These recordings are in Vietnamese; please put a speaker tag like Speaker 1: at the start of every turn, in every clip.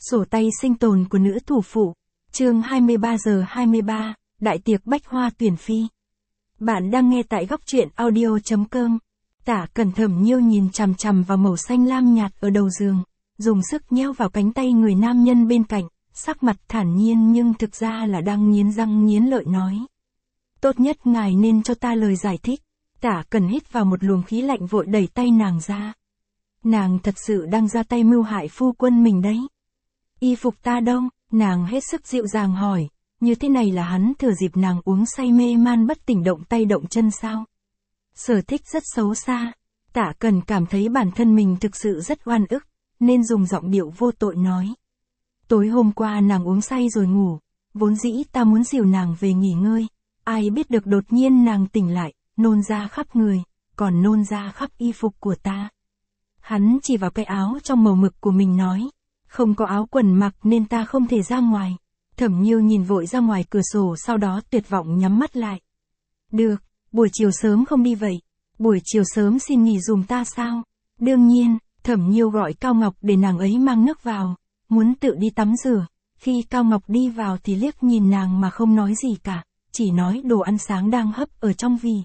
Speaker 1: Sổ tay sinh tồn của nữ thủ phụ. Chương 23:23, Đại tiệc bách hoa tuyển phi. Bạn đang nghe tại góc truyện audio.com. Tả Cẩn Thẩm Nhiêu nhìn chằm chằm vào màu xanh lam nhạt ở đầu giường, dùng sức nheo vào cánh tay người nam nhân bên cạnh, sắc mặt thản nhiên nhưng thực ra là đang nghiến răng nghiến lợi nói. Tốt nhất ngài nên cho ta lời giải thích. Tả Cẩn hít vào một luồng khí lạnh vội đẩy tay nàng ra. Nàng thật sự đang ra tay mưu hại phu quân mình đấy. Y phục ta đâu? Nàng hết sức dịu dàng hỏi, như thế này là hắn thừa dịp nàng uống say mê man bất tỉnh động tay động chân sao? Sở thích rất xấu xa. Tả Cẩn cảm thấy bản thân mình thực sự rất oan ức, nên dùng giọng điệu vô tội nói. Tối hôm qua nàng uống say rồi ngủ, vốn dĩ ta muốn dìu nàng về nghỉ ngơi, ai biết được đột nhiên nàng tỉnh lại, nôn ra khắp người, còn nôn ra khắp y phục của ta. Hắn chỉ vào cái áo trong màu mực của mình nói. Không có áo quần mặc nên ta không thể ra ngoài. Thẩm Nhiêu nhìn vội ra ngoài cửa sổ, sau đó tuyệt vọng nhắm mắt lại. Được, buổi chiều sớm không đi vậy. Buổi chiều sớm xin nghỉ dùm ta sao? Đương nhiên, Thẩm Nhiêu gọi Cao Ngọc để nàng ấy mang nước vào, muốn tự đi tắm rửa. Khi Cao Ngọc đi vào thì liếc nhìn nàng mà không nói gì cả, chỉ nói đồ ăn sáng đang hấp ở trong vỉ.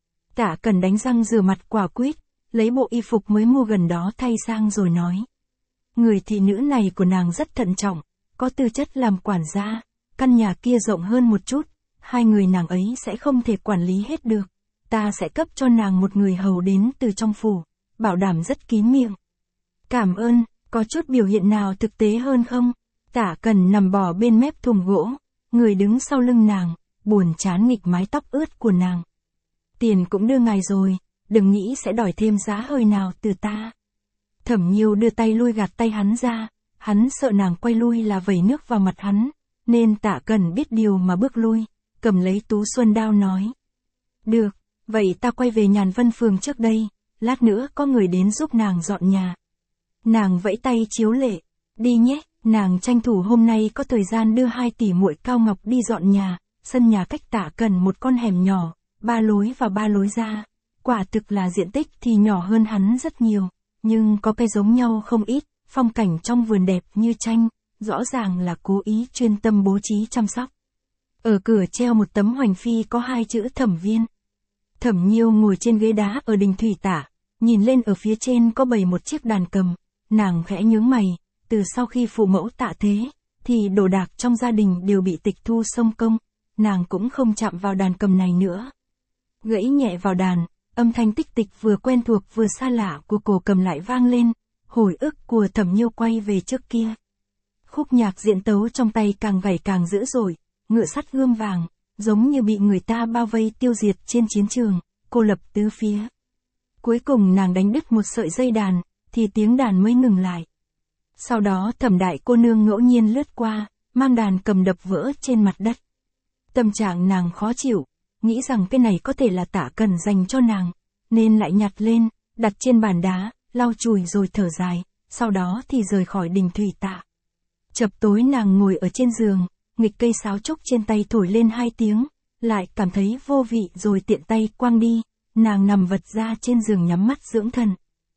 Speaker 1: Tả Cẩn đánh răng rửa mặt quả quyết, lấy bộ y phục mới mua gần đó thay sang rồi nói. Người thị nữ này của nàng rất thận trọng, có tư chất làm quản gia, căn nhà kia rộng hơn một chút, hai người nàng ấy sẽ không thể quản lý hết được. Ta sẽ cấp cho nàng một người hầu đến từ trong phủ, bảo đảm rất kín miệng. Cảm ơn, có chút biểu hiện nào thực tế hơn không? Tả Cẩn nằm bò bên mép thùng gỗ, người đứng sau lưng nàng, buồn chán nghịch mái tóc ướt của nàng. Tiền cũng đưa ngài rồi, đừng nghĩ sẽ đòi thêm giá hơi nào từ ta. Thẩm Nhiêu đưa tay lui gạt tay hắn ra, hắn sợ nàng quay lui là vẩy nước vào mặt hắn, nên Tả Cẩn biết điều mà bước lui, cầm lấy tú xuân đao nói. Được, vậy ta quay về Nhàn Vân Phường trước đây, lát nữa có người đến giúp nàng dọn nhà. Nàng vẫy tay chiếu lệ, đi nhé, nàng tranh thủ hôm nay có thời gian đưa hai tỷ muội Cao Ngọc đi dọn nhà, sân nhà cách Tả Cẩn một con hẻm nhỏ, 3 lối vào 3 lối ra, quả thực là diện tích thì nhỏ hơn hắn rất nhiều. Nhưng có cái giống nhau không ít, phong cảnh trong vườn đẹp như tranh, rõ ràng là cố ý chuyên tâm bố trí chăm sóc. Ở cửa treo một tấm hoành phi có 2 chữ Thẩm Viên. Thẩm Nhiêu ngồi trên ghế đá ở đình thủy tả, nhìn lên ở phía trên có bày một chiếc đàn cầm, nàng khẽ nhướng mày, từ sau khi phụ mẫu tạ thế, thì đồ đạc trong gia đình đều bị tịch thu xông công, nàng cũng không chạm vào đàn cầm này nữa. Gãy nhẹ vào đàn. Âm thanh tích tịch vừa quen thuộc vừa xa lạ của cổ cầm lại vang lên, hồi ức của Thẩm Nhiêu quay về trước kia. Khúc nhạc diễn tấu trong tay càng gảy càng dữ dội, ngựa sắt gươm vàng, giống như bị người ta bao vây tiêu diệt trên chiến trường, cô lập tứ phía. Cuối cùng nàng đánh đứt một sợi dây đàn, thì tiếng đàn mới ngừng lại. Sau đó Thẩm đại cô nương ngẫu nhiên lướt qua, mang đàn cầm đập vỡ trên mặt đất. Tâm trạng nàng khó chịu. Nghĩ rằng cái này có thể là Tả Cẩn dành cho nàng, nên lại nhặt lên, đặt trên bàn đá, lau chùi rồi thở dài, sau đó thì rời khỏi đình thủy tạ. Chập tối nàng ngồi ở trên giường, nghịch cây sáo trúc trên tay thổi lên 2 tiếng, lại cảm thấy vô vị rồi tiện tay quăng đi, nàng nằm vật ra trên giường nhắm mắt dưỡng thần.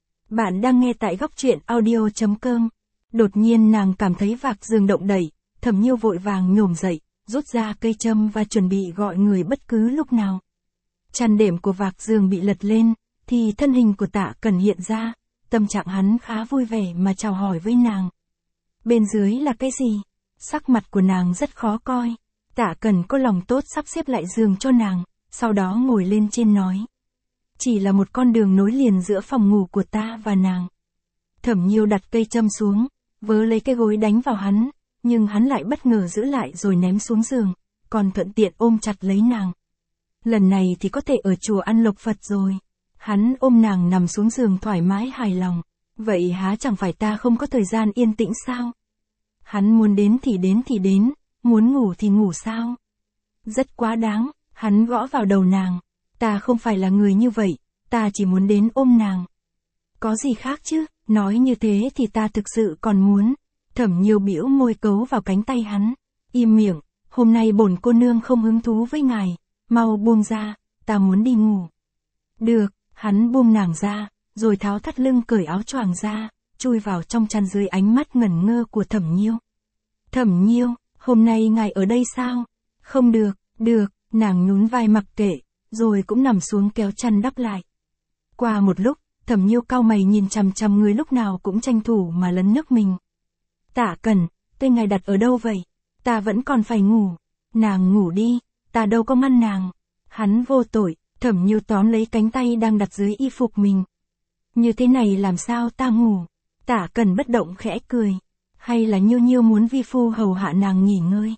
Speaker 1: Bạn đang nghe tại góc truyện audio.com. Đột nhiên nàng cảm thấy vạc giường động đẩy, Thẩm Nhiêu vội vàng nhổm dậy, rút ra cây châm và chuẩn bị gọi người bất cứ lúc nào. Chăn đệm của vạc giường bị lật lên, thì thân hình của Tả Cẩn hiện ra, tâm trạng hắn khá vui vẻ mà chào hỏi với nàng. Bên dưới là cái gì? Sắc mặt của nàng rất khó coi. Tả Cẩn có lòng tốt sắp xếp lại giường cho nàng, sau đó ngồi lên trên nói. Chỉ là một con đường nối liền giữa phòng ngủ của ta và nàng. Thẩm Nhiêu đặt cây châm xuống, vớ lấy cái gối đánh vào hắn. Nhưng hắn lại bất ngờ giữ lại rồi ném xuống giường, còn thuận tiện ôm chặt lấy nàng. Lần này thì có thể ở chùa ăn lộc Phật rồi. Hắn ôm nàng nằm xuống giường thoải mái hài lòng. Vậy há chẳng phải ta không có thời gian yên tĩnh sao? Hắn muốn đến thì đến, muốn ngủ thì ngủ sao? Rất quá đáng, hắn gõ vào đầu nàng. Ta không phải là người như vậy, ta chỉ muốn đến ôm nàng. Có gì khác chứ, nói như thế thì ta thực sự còn muốn. Thẩm Nhiêu bĩu môi cấu vào cánh tay hắn. Im miệng, hôm nay bổn cô nương không hứng thú với ngài, mau buông ra, ta muốn đi ngủ. Được, hắn buông nàng ra, rồi tháo thắt lưng cởi áo choàng ra, chui vào trong chăn dưới ánh mắt ngẩn ngơ của Thẩm Nhiêu. Thẩm Nhiêu, hôm nay ngài ở đây sao? Không được, được, nàng nhún vai mặc kệ, rồi cũng nằm xuống kéo chăn đắp lại. Qua một lúc, Thẩm Nhiêu cau mày nhìn chằm chằm người lúc nào cũng tranh thủ mà lấn nước mình. Tạ Cẩn, tên ngài đặt ở đâu vậy? Ta vẫn còn phải ngủ. Nàng ngủ đi, ta đâu có ngăn nàng. Hắn vô tội, Thẩm Nhiêu tóm lấy cánh tay đang đặt dưới y phục mình. Như thế này làm sao ta ngủ? Tạ Cẩn bất động khẽ cười. Hay là Nhiêu Nhiêu muốn vi phu hầu hạ nàng nghỉ ngơi?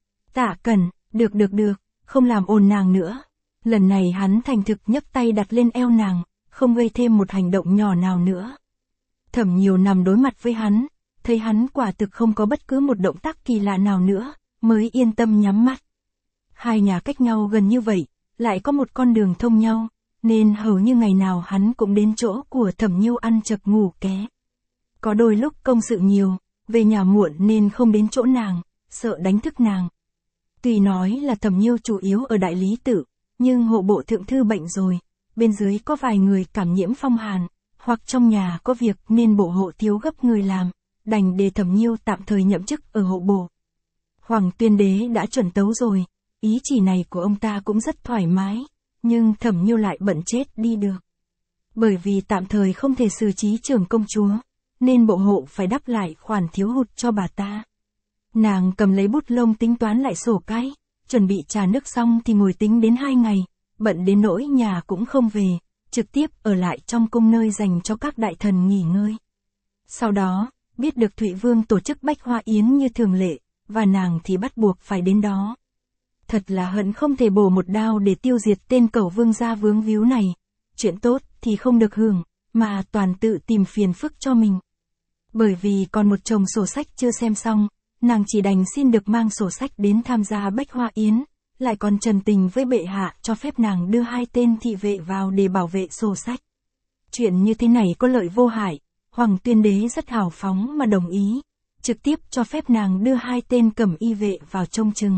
Speaker 1: Tạ Cẩn, được, không làm ồn nàng nữa. Lần này hắn thành thực nhấc tay đặt lên eo nàng, không gây thêm một hành động nhỏ nào nữa. Thẩm Nhiêu nằm đối mặt với hắn, thấy hắn quả thực không có bất cứ một động tác kỳ lạ nào nữa, mới yên tâm nhắm mắt. Hai nhà cách nhau gần như vậy, lại có một con đường thông nhau, nên hầu như ngày nào hắn cũng đến chỗ của Thẩm Nhiêu ăn chật ngủ ké. Có đôi lúc công sự nhiều, về nhà muộn nên không đến chỗ nàng, sợ đánh thức nàng. Tuy nói là Thẩm Nhiêu chủ yếu ở Đại Lý Tự, nhưng hộ bộ thượng thư bệnh rồi, bên dưới có vài người cảm nhiễm phong hàn, hoặc trong nhà có việc nên bộ hộ thiếu gấp người làm, đành để Thẩm Nhiêu tạm thời nhậm chức ở hộ bộ. Hoàng Tuyên Đế đã chuẩn tấu rồi, ý chỉ này của ông ta cũng rất thoải mái, nhưng Thẩm Nhiêu lại bận chết đi được. Bởi vì tạm thời không thể xử trí trưởng công chúa, nên bộ hộ phải đắp lại khoản thiếu hụt cho bà ta. Nàng cầm lấy bút lông tính toán lại sổ cái, chuẩn bị trà nước xong thì ngồi tính đến 2 ngày, bận đến nỗi nhà cũng không về, trực tiếp ở lại trong cung nơi dành cho các đại thần nghỉ ngơi. Sau đó, biết được Thụy Vương tổ chức Bách Hoa Yến như thường lệ, và nàng thì bắt buộc phải đến đó. Thật là hận không thể bổ một đao để tiêu diệt tên cẩu vương gia vướng víu này. Chuyện tốt thì không được hưởng, mà toàn tự tìm phiền phức cho mình. Bởi vì còn một chồng sổ sách chưa xem xong, nàng chỉ đành xin được mang sổ sách đến tham gia Bách Hoa Yến, lại còn trần tình với bệ hạ cho phép nàng đưa 2 tên thị vệ vào để bảo vệ sổ sách. Chuyện như thế này có lợi vô hại, Hoàng Tuyên Đế rất hào phóng mà đồng ý, trực tiếp cho phép nàng đưa 2 tên cẩm y vệ vào trông chừng.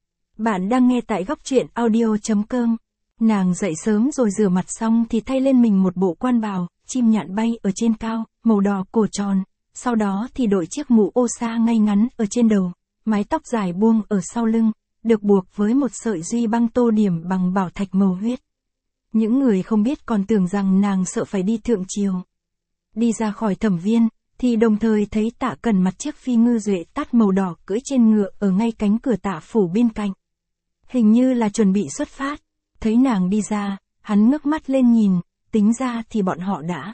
Speaker 1: Bạn đang nghe tại góc truyện audio.com. Nàng dậy sớm rồi rửa mặt xong thì thay lên mình một bộ quan bào, chim nhạn bay ở trên cao, màu đỏ cổ tròn, sau đó thì đội chiếc mũ ô sa ngay ngắn ở trên đầu, mái tóc dài buông ở sau lưng, được buộc với một sợi duy băng tô điểm bằng bảo thạch màu huyết. Những người không biết còn tưởng rằng nàng sợ phải đi thượng triều. Đi ra khỏi thẩm viên, thì đồng thời thấy Tạ Cẩn mặt chiếc phi ngư duệ tát màu đỏ cưỡi trên ngựa ở ngay cánh cửa Tạ phủ bên cạnh. Hình như là chuẩn bị xuất phát. Thấy nàng đi ra, hắn ngước mắt lên nhìn, tính ra thì bọn họ đã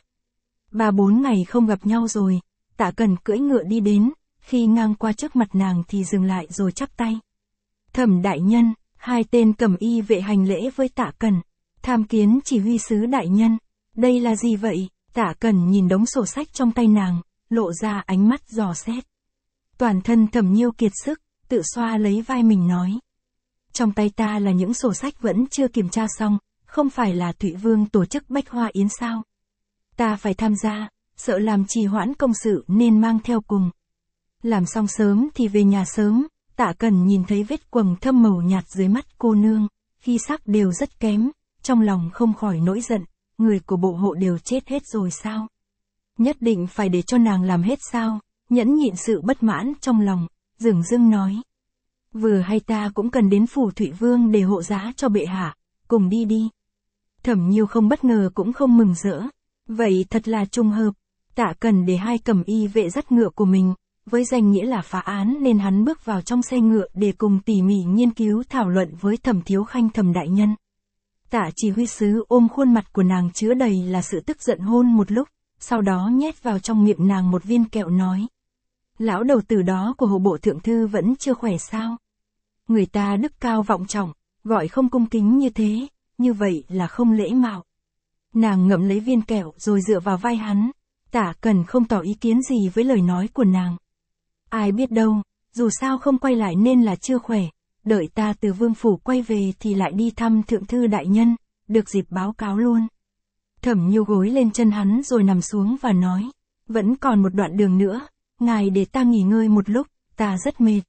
Speaker 1: 3-4 ngày không gặp nhau rồi. Tạ Cẩn cưỡi ngựa đi đến, khi ngang qua trước mặt nàng thì dừng lại rồi chắp tay. Thẩm đại nhân, 2 tên cẩm y vệ hành lễ với Tạ Cẩn. Tham kiến chỉ huy sứ đại nhân. Đây là gì vậy? Tạ Cẩn nhìn đống sổ sách trong tay nàng, lộ ra ánh mắt dò xét. Toàn thân Thẩm Nhiêu kiệt sức, tự xoa lấy vai mình nói. Trong tay ta là những sổ sách vẫn chưa kiểm tra xong, không phải là Thụy Vương tổ chức Bách Hoa Yến sao? Ta phải tham gia, sợ làm trì hoãn công sự nên mang theo cùng. Làm xong sớm thì về nhà sớm. Tạ Cẩn nhìn thấy vết quầng thâm màu nhạt dưới mắt cô nương, khi sắc đều rất kém, trong lòng không khỏi nổi giận, người của bộ hộ đều chết hết rồi sao? Nhất định phải để cho nàng làm hết sao? Nhẫn nhịn sự bất mãn trong lòng, dửng dưng nói. Vừa hay ta cũng cần đến phủ Thụy Vương để hộ giá cho bệ hạ, cùng đi đi. Thẩm Nhiêu không bất ngờ cũng không mừng rỡ, vậy thật là trùng hợp. Tạ Cẩn để 2 cẩm y vệ dắt ngựa của mình, với danh nghĩa là phá án nên hắn bước vào trong xe ngựa để cùng tỉ mỉ nghiên cứu thảo luận với Thẩm Thiếu Khanh Thẩm đại nhân. Tạ chỉ huy sứ ôm khuôn mặt của nàng chứa đầy là sự tức giận hôn một lúc, sau đó nhét vào trong miệng nàng một viên kẹo nói. Lão đầu tử đó của hộ bộ thượng thư vẫn chưa khỏe sao? Người ta đức cao vọng trọng, gọi không cung kính như vậy là không lễ mạo. Nàng ngậm lấy viên kẹo rồi dựa vào vai hắn. Tạ Cẩn không tỏ ý kiến gì với lời nói của nàng. Ai biết đâu, dù sao không quay lại nên là chưa khỏe, đợi ta từ vương phủ quay về thì lại đi thăm thượng thư đại nhân, được dịp báo cáo luôn. Thẩm Nhiêu gối lên chân hắn rồi nằm xuống và nói, vẫn còn một đoạn đường nữa, ngài để ta nghỉ ngơi một lúc, ta rất mệt.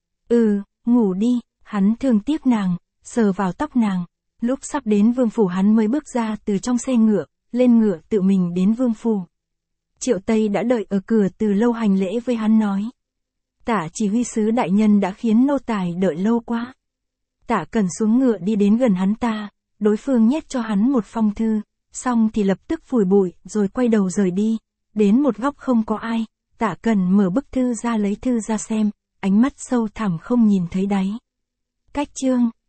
Speaker 1: Ngủ đi, hắn thương tiếc nàng, sờ vào tóc nàng. Lúc sắp đến vương phủ hắn mới bước ra từ trong xe ngựa, lên ngựa tự mình đến vương phủ. Triệu Tây đã đợi ở cửa từ lâu hành lễ với hắn nói. Tả chỉ huy sứ đại nhân đã khiến nô tài đợi lâu quá. Tả Cần xuống ngựa đi đến gần hắn ta, đối phương nhét cho hắn một phong thư, xong thì lập tức phủi bụi rồi quay đầu rời đi, đến một góc không có ai, Tả Cần mở bức thư ra lấy thư ra xem, ánh mắt sâu thẳm không nhìn thấy đáy. Cách chương